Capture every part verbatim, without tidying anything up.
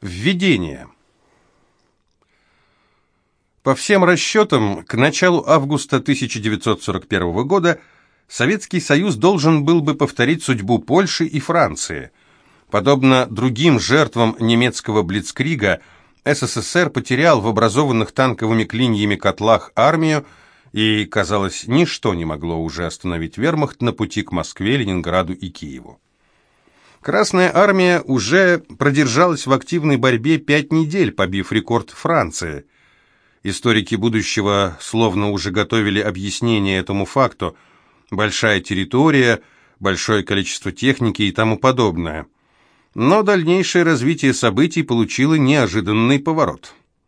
Введение. По всем расчетам, к началу августа тысяча девятьсот сорок первого года Советский Союз должен был бы повторить судьбу Польши и Франции. Подобно другим жертвам немецкого блицкрига, СССР потерял в образованных танковыми клиньями котлах армию, и, казалось, ничто не могло уже остановить вермахт на пути к Москве, Ленинграду и Киеву. Красная армия уже продержалась в активной борьбе пять недель, побив рекорд Франции. Историки будущего словно уже готовили объяснение этому факту. Большая территория, большое количество техники и тому подобное. Но дальнейшее развитие событий получило неожиданный поворот.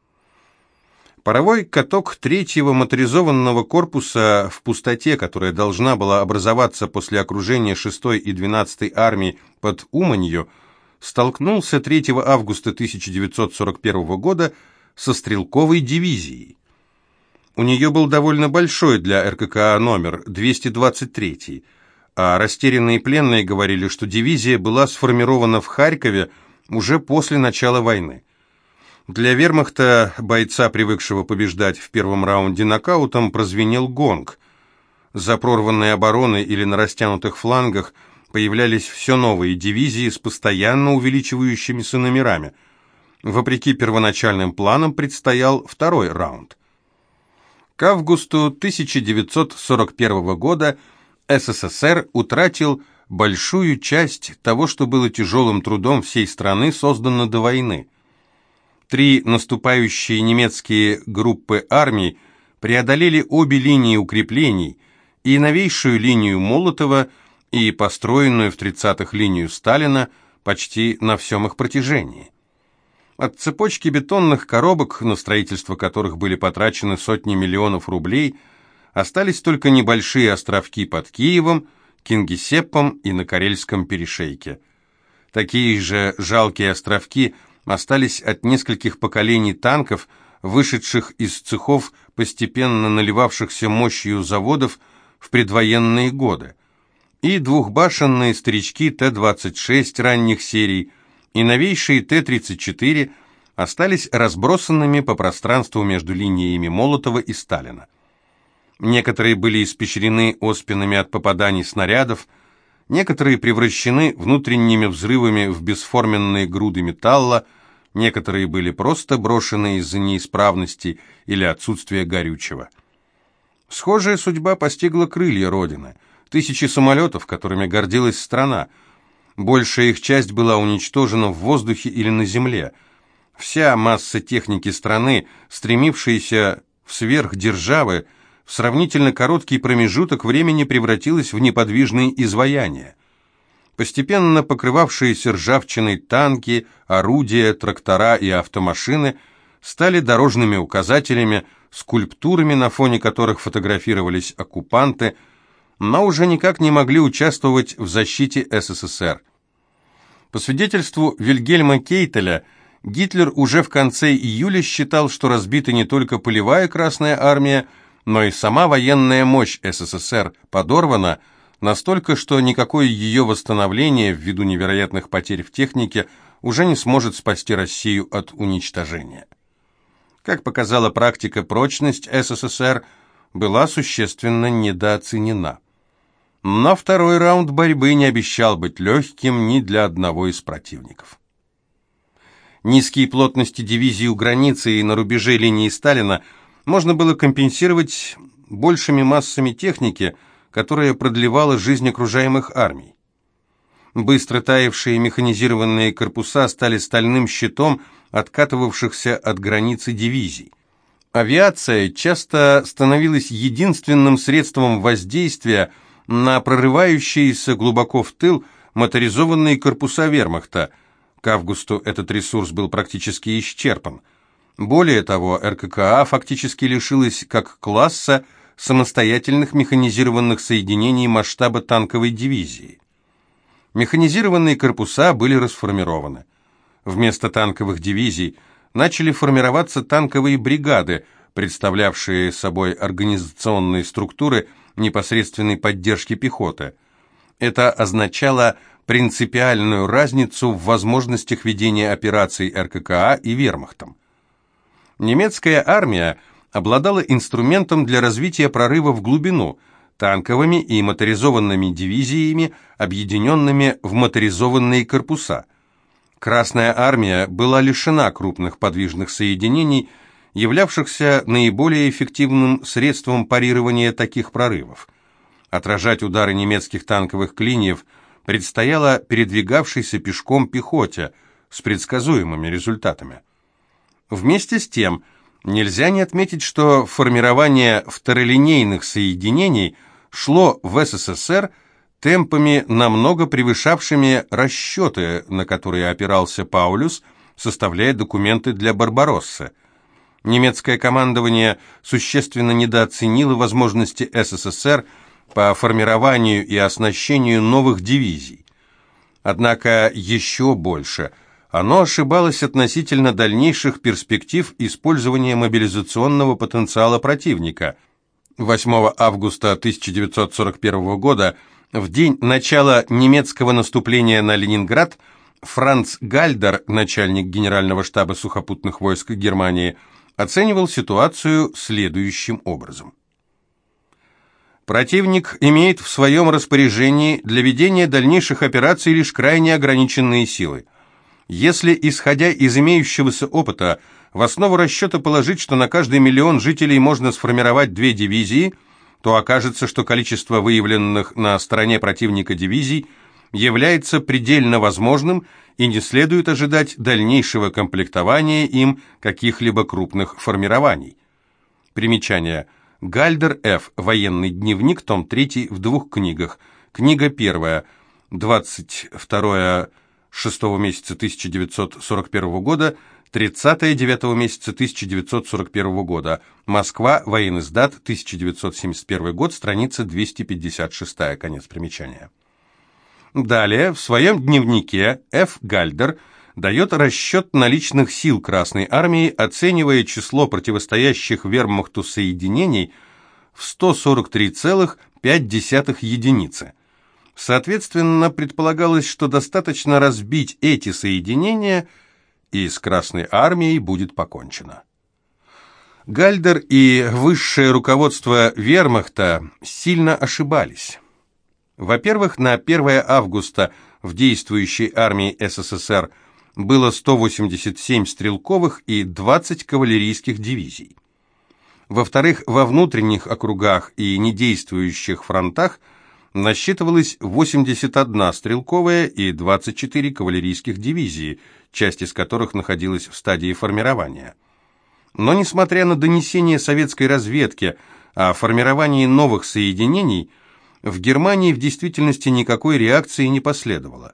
Паровой каток третьего моторизованного корпуса в пустоте, которая должна была образоваться после окружения шестой и двенадцатой армий под Уманью, столкнулся третьего августа тысяча девятьсот сорок первого года со стрелковой дивизией. У нее был довольно большой для РККА номер, двести двадцать третий, а растерянные пленные говорили, что дивизия была сформирована в Харькове уже после начала войны. Для вермахта, бойца, привыкшего побеждать в первом раунде нокаутом, прозвенел гонг. За прорванной обороной или на растянутых флангах появлялись все новые дивизии с постоянно увеличивающимися номерами. Вопреки первоначальным планам предстоял второй раунд. К августу тысяча девятьсот сорок первого года СССР утратил большую часть того, что было тяжелым трудом всей страны создано до войны. Три наступающие немецкие группы армий преодолели обе линии укреплений, и новейшую линию Молотова, и построенную в тридцатых линию Сталина почти на всем их протяжении. От цепочки бетонных коробок, на строительство которых были потрачены сотни миллионов рублей, остались только небольшие островки под Киевом, Кингисеппом и на Карельском перешейке. Такие же жалкие островки остались от нескольких поколений танков, вышедших из цехов, постепенно наливавшихся мощью заводов в предвоенные годы, и двухбашенные старички Т двадцать шесть ранних серий, и новейшие Т тридцать четыре остались разбросанными по пространству между линиями Молотова и Сталина. Некоторые были испещрены оспинами от попаданий снарядов, некоторые превращены внутренними взрывами в бесформенные груды металла, некоторые были просто брошены из-за неисправности или отсутствия горючего. Схожая судьба постигла крылья Родины, тысячи самолетов, которыми гордилась страна. Большая их часть была уничтожена в воздухе или на земле. Вся масса техники страны, стремившаяся в сверхдержавы, в сравнительно короткий промежуток времени превратилась в неподвижные изваяния. Постепенно покрывавшиеся ржавчиной танки, орудия, трактора и автомашины стали дорожными указателями, скульптурами, на фоне которых фотографировались оккупанты, но уже никак не могли участвовать в защите СССР. По свидетельству Вильгельма Кейтеля, Гитлер уже в конце июля считал, что разбита не только полевая Красная армия, но и сама военная мощь СССР подорвана настолько, что никакое ее восстановление ввиду невероятных потерь в технике уже не сможет спасти Россию от уничтожения. Как показала практика, прочность СССР была существенно недооценена. Но второй раунд борьбы не обещал быть легким ни для одного из противников. Низкие плотности дивизий у границы и на рубеже линии Сталина можно было компенсировать большими массами техники, которая продлевала жизнь окружаемых армий. Быстро таявшие механизированные корпуса стали стальным щитом откатывавшихся от границы дивизий. Авиация часто становилась единственным средством воздействия на прорывающиеся глубоко в тыл моторизованные корпуса вермахта. К августу этот ресурс был практически исчерпан. Более того, РККА фактически лишилась как класса самостоятельных механизированных соединений масштаба танковой дивизии. Механизированные корпуса были расформированы. Вместо танковых дивизий начали формироваться танковые бригады, представлявшие собой организационные структуры непосредственной поддержки пехоты. Это означало принципиальную разницу в возможностях ведения операций эр ка ка а и вермахтом. Немецкая армия обладала инструментом для развития прорыва в глубину, танковыми и моторизованными дивизиями, объединенными в моторизованные корпуса. Красная армия была лишена крупных подвижных соединений, являвшихся наиболее эффективным средством парирования таких прорывов. Отражать удары немецких танковых клиньев предстояло передвигавшейся пешком пехоте с предсказуемыми результатами. Вместе с тем, нельзя не отметить, что формирование второлинейных соединений шло в эс эс эс эр темпами, намного превышавшими расчеты, на которые опирался Паулюс, составляя документы для «Барбароссы». Немецкое командование существенно недооценило возможности эс эс эс эр по формированию и оснащению новых дивизий. Однако еще больше оно ошибалось относительно дальнейших перспектив использования мобилизационного потенциала противника. восьмого августа тысяча девятьсот сорок первого года, в день начала немецкого наступления на Ленинград, Франц Гальдер, начальник Генерального штаба сухопутных войск Германии, оценивал ситуацию следующим образом. Противник имеет в своем распоряжении для ведения дальнейших операций лишь крайне ограниченные силы. Если, исходя из имеющегося опыта, в основу расчета положить, что на каждый миллион жителей можно сформировать две дивизии, то окажется, что количество выявленных на стороне противника дивизий является предельно возможным и не следует ожидать дальнейшего комплектования им каких-либо крупных формирований. Примечание. Гальдер Ф. Военный дневник, том третий, в двух книгах. Книга первая, двадцать второе шестого месяца тысяча девятьсот сорок первого года, тридцатое девятого месяца тысяча девятьсот сорок первого года. Москва, Воениздат, тысяча девятьсот семьдесят первый год, страница двести пятьдесят шесть, конец примечания. Далее, в своем дневнике Ф. Гальдер дает расчет наличных сил Красной армии, оценивая число противостоящих вермахту соединений в сто сорок три целых пять десятых единицы. Соответственно, предполагалось, что достаточно разбить эти соединения, и с Красной армией будет покончено. Гальдер и высшее руководство вермахта сильно ошибались. Во-первых, на первое августа в действующей армии эс эс эс эр было сто восемьдесят семь стрелковых и двадцать кавалерийских дивизий. Во-вторых, во внутренних округах и недействующих фронтах насчитывалось восемьдесят одна стрелковая и двадцать четыре кавалерийских дивизии, часть из которых находилась в стадии формирования. Но несмотря на донесения советской разведки о формировании новых соединений, в Германии в действительности никакой реакции не последовало.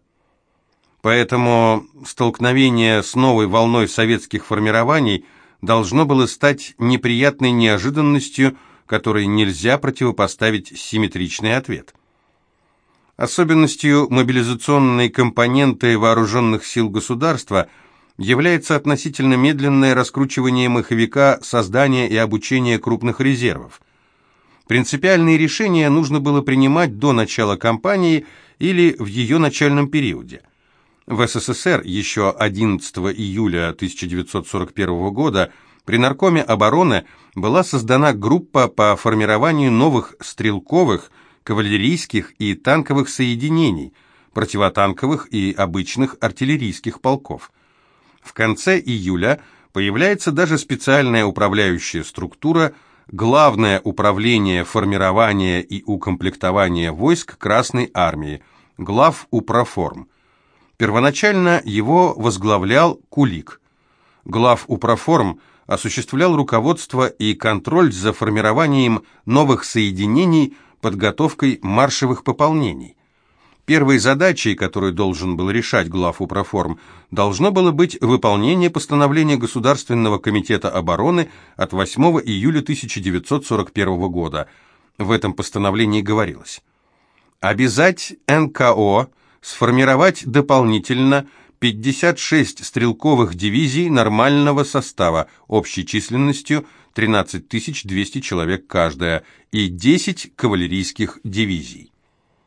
Поэтому столкновение с новой волной советских формирований должно было стать неприятной неожиданностью, которой нельзя противопоставить симметричный ответ. Особенностью мобилизационной компоненты вооруженных сил государства является относительно медленное раскручивание маховика создания и обучения крупных резервов. Принципиальные решения нужно было принимать до начала кампании или в ее начальном периоде. В эс эс эс эр еще одиннадцатого июля тысяча девятьсот сорок первого года при Наркоме обороны была создана группа по формированию новых стрелковых, кавалерийских и танковых соединений, противотанковых и обычных артиллерийских полков. В конце июля появляется даже специальная управляющая структура Главное управление формирования и укомплектования войск Красной армии, Главупроформ. Первоначально его возглавлял Кулик. Главупроформ осуществлял руководство и контроль за формированием новых соединений, подготовкой маршевых пополнений. Первой задачей, которую должен был решать Главупроформ, должно было быть выполнение постановления Государственного комитета обороны от восьмого июля тысяча девятьсот сорок первого года. В этом постановлении говорилось: обязать эн ка о сформировать дополнительно пятьдесят шесть стрелковых дивизий нормального состава общей численностью тринадцать тысяч двести человек каждая и десять кавалерийских дивизий.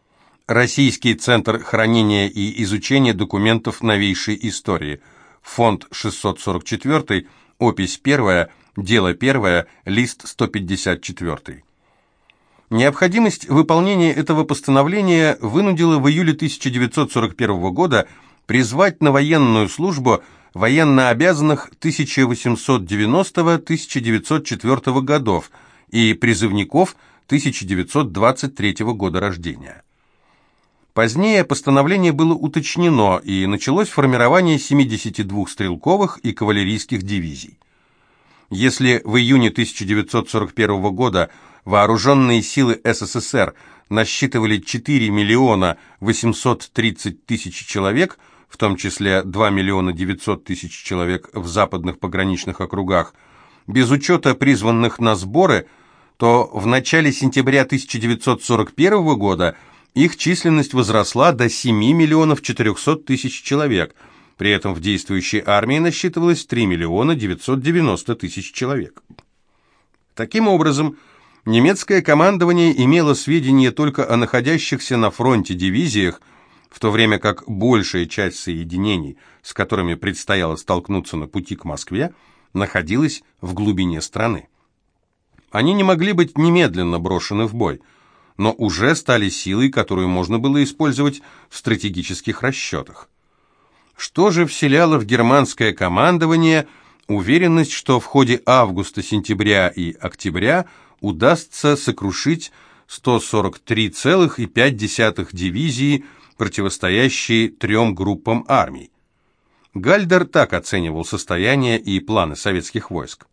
Российский центр хранения и изучения документов новейшей истории. Фонд шестьсот сорок четыре, опись первая, дело первое, лист сто пятьдесят четыре. Необходимость выполнения этого постановления вынудила в июле тысяча девятьсот сорок первого года призвать на военную службу военнообязанных тысяча восемьсот девяностого — тысяча девятьсот четвёртого годов и призывников тысяча девятьсот двадцать третьего года рождения. Позднее постановление было уточнено, и началось формирование семидесяти двух стрелковых и кавалерийских дивизий. Если в июне тысяча девятьсот сорок первого года вооруженные силы СССР насчитывали четыре миллиона восемьсот тридцать тысяч человек, в том числе два миллиона девятьсот тысяч человек в западных пограничных округах, без учета призванных на сборы, то в начале сентября тысяча девятьсот сорок первого года их численность возросла до семи миллионов четырехсот тысяч человек, при этом в действующей армии насчитывалось три миллиона девятьсот девяносто тысяч человек. Таким образом, немецкое командование имело сведения только о находящихся на фронте дивизиях, в то время как большая часть соединений, с которыми предстояло столкнуться на пути к Москве, находилась в глубине страны. Они не могли быть немедленно брошены в бой, но уже стали силой, которую можно было использовать в стратегических расчетах. Что же вселяло в германское командование уверенность, что в ходе августа, сентября и октября удастся сокрушить сто сорок три целых пять десятых дивизии, противостоящие трем группам армий? Гальдер так оценивал состояние и планы советских войск.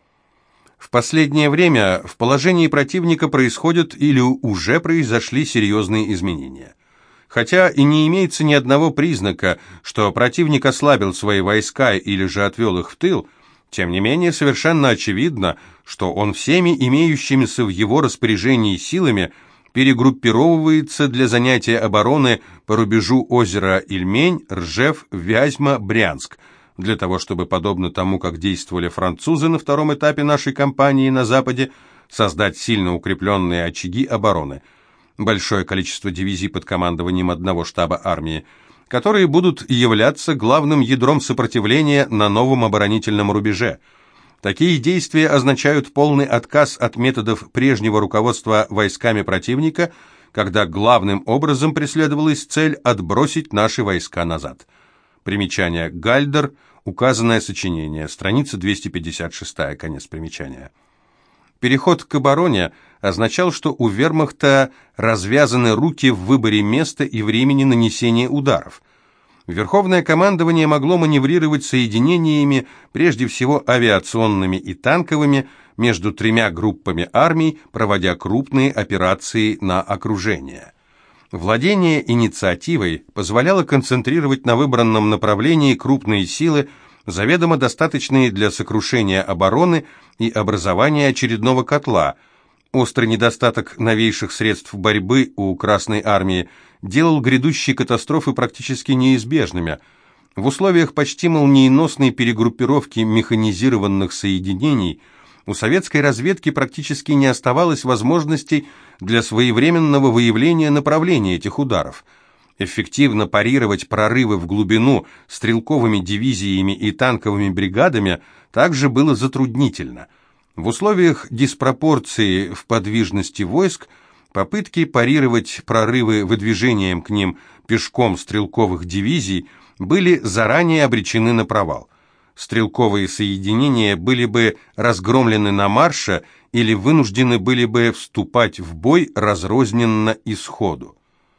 В последнее время в положении противника происходят или уже произошли серьезные изменения. Хотя и не имеется ни одного признака, что противник ослабил свои войска или же отвел их в тыл, тем не менее совершенно очевидно, что он всеми имеющимися в его распоряжении силами перегруппировывается для занятия обороны по рубежу озера Ильмень, Ржев, Вязьма, Брянск, для того, чтобы, подобно тому, как действовали французы на втором этапе нашей кампании на Западе, создать сильно укрепленные очаги обороны, большое количество дивизий под командованием одного штаба армии, которые будут являться главным ядром сопротивления на новом оборонительном рубеже. Такие действия означают полный отказ от методов прежнего руководства войсками противника, когда главным образом преследовалась цель отбросить наши войска назад. Примечание. Гальдер. Указанное сочинение. Страница двести пятьдесят шесть. Конец примечания. Переход к обороне означал, что у вермахта развязаны руки в выборе места и времени нанесения ударов. Верховное командование могло маневрировать соединениями, прежде всего авиационными и танковыми, между тремя группами армий, проводя крупные операции на окружение. Владение инициативой позволяло концентрировать на выбранном направлении крупные силы, заведомо достаточные для сокрушения обороны и образования очередного котла. Острый недостаток новейших средств борьбы у Красной армии делал грядущие катастрофы практически неизбежными. В условиях почти молниеносной перегруппировки механизированных соединений у советской разведки практически не оставалось возможностей для своевременного выявления направления этих ударов. Эффективно парировать прорывы в глубину стрелковыми дивизиями и танковыми бригадами также было затруднительно. В условиях диспропорции в подвижности войск попытки парировать прорывы выдвижением к ним пешком стрелковых дивизий были заранее обречены на провал. Стрелковые соединения были бы разгромлены на марше или вынуждены были бы вступать в бой разрозненно и сходу.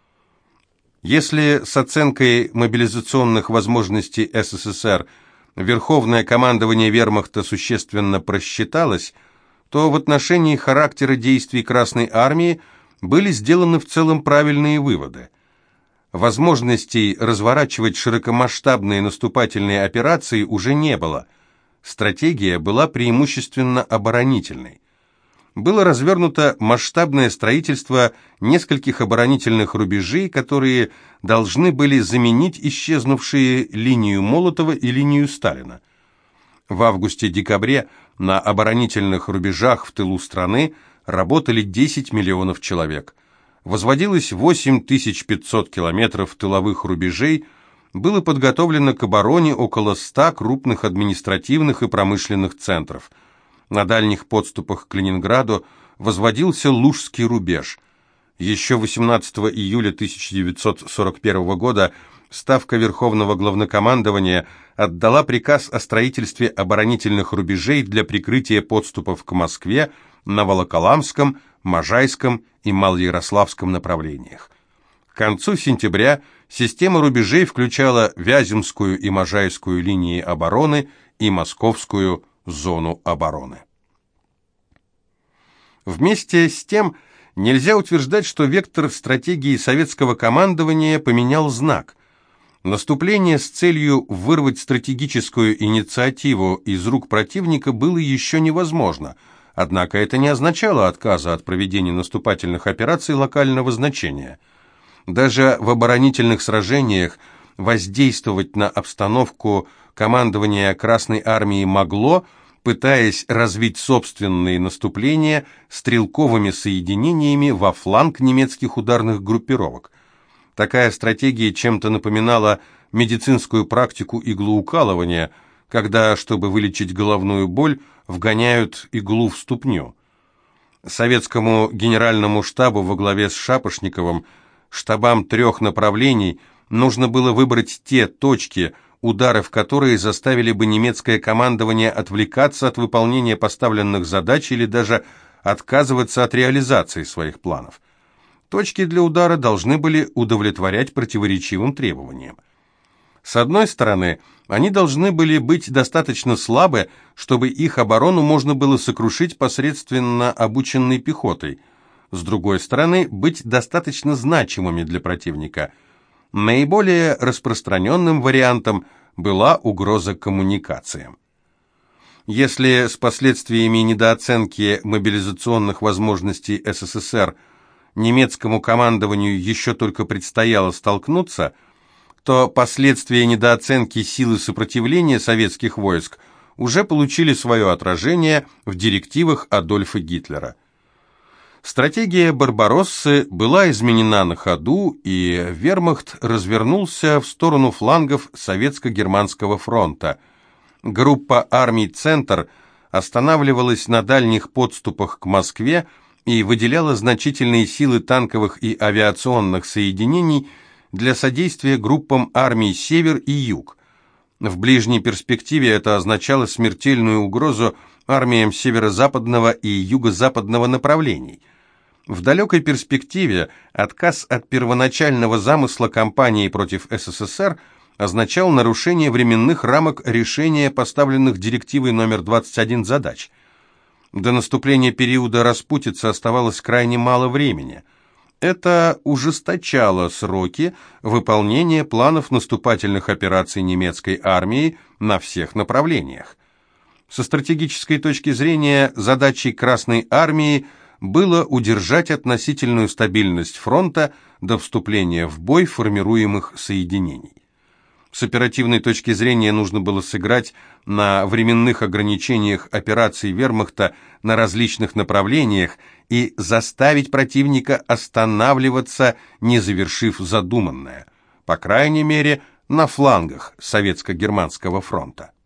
Если с оценкой мобилизационных возможностей СССР Верховное командование вермахта существенно просчиталось, то в отношении характера действий Красной армии были сделаны в целом правильные выводы. Возможностей разворачивать широкомасштабные наступательные операции уже не было. Стратегия была преимущественно оборонительной. Было развернуто масштабное строительство нескольких оборонительных рубежей, которые должны были заменить исчезнувшие линию Молотова и линию Сталина. В августе-декабре на оборонительных рубежах в тылу страны работали десять миллионов человек. возводилось восемь тысяч пятьсот километров тыловых рубежей, было подготовлено к обороне около ста крупных административных и промышленных центров. На дальних подступах к Ленинграду возводился Лужский рубеж. Еще восемнадцатого июля тысяча девятьсот сорок первого года Ставка Верховного Главнокомандования отдала приказ о строительстве оборонительных рубежей для прикрытия подступов к Москве на Волоколамском, Можайском и Малоярославском направлениях. К концу сентября система рубежей включала Вяземскую и Можайскую линии обороны и Московскую зону обороны. Вместе с тем, нельзя утверждать, что вектор стратегии советского командования поменял знак. Наступление с целью вырвать стратегическую инициативу из рук противника было еще невозможно, однако это не означало отказа от проведения наступательных операций локального значения. Даже в оборонительных сражениях воздействовать на обстановку командование Красной Армии могло, пытаясь развить собственные наступления стрелковыми соединениями во фланг немецких ударных группировок. Такая стратегия чем-то напоминала медицинскую практику иглоукалывания, когда, чтобы вылечить головную боль, вгоняют иглу в ступню. Советскому генеральному штабу во главе с Шапошниковым, штабам трех направлений, нужно было выбрать те точки, удары в которые заставили бы немецкое командование отвлекаться от выполнения поставленных задач или даже отказываться от реализации своих планов. Точки для удара должны были удовлетворять противоречивым требованиям. С одной стороны, они должны были быть достаточно слабы, чтобы их оборону можно было сокрушить посредственно обученной пехотой. С другой стороны, быть достаточно значимыми для противника. Наиболее распространенным вариантом была угроза коммуникациям. Если с последствиями недооценки мобилизационных возможностей СССР немецкому командованию еще только предстояло столкнуться, то последствия недооценки силы сопротивления советских войск уже получили свое отражение в директивах Адольфа Гитлера. Стратегия Барбароссы была изменена на ходу, и вермахт развернулся в сторону флангов Советско-Германского фронта. Группа армий «Центр» останавливалась на дальних подступах к Москве и выделяла значительные силы танковых и авиационных соединений для содействия группам армий «Север» и «Юг». В ближней перспективе это означало смертельную угрозу армиям северо-западного и юго-западного направлений. В далекой перспективе отказ от первоначального замысла кампании против СССР означал нарушение временных рамок решения поставленных директивой номер двадцать один задач. До наступления периода распутицы оставалось крайне мало времени. Это ужесточало сроки выполнения планов наступательных операций немецкой армии на всех направлениях. Со стратегической точки зрения задачей Красной армии было удержать относительную стабильность фронта до вступления в бой формируемых соединений. С оперативной точки зрения нужно было сыграть на временных ограничениях операций вермахта на различных направлениях и заставить противника останавливаться, не завершив задуманное, по крайней мере, на флангах Советско-Германского фронта.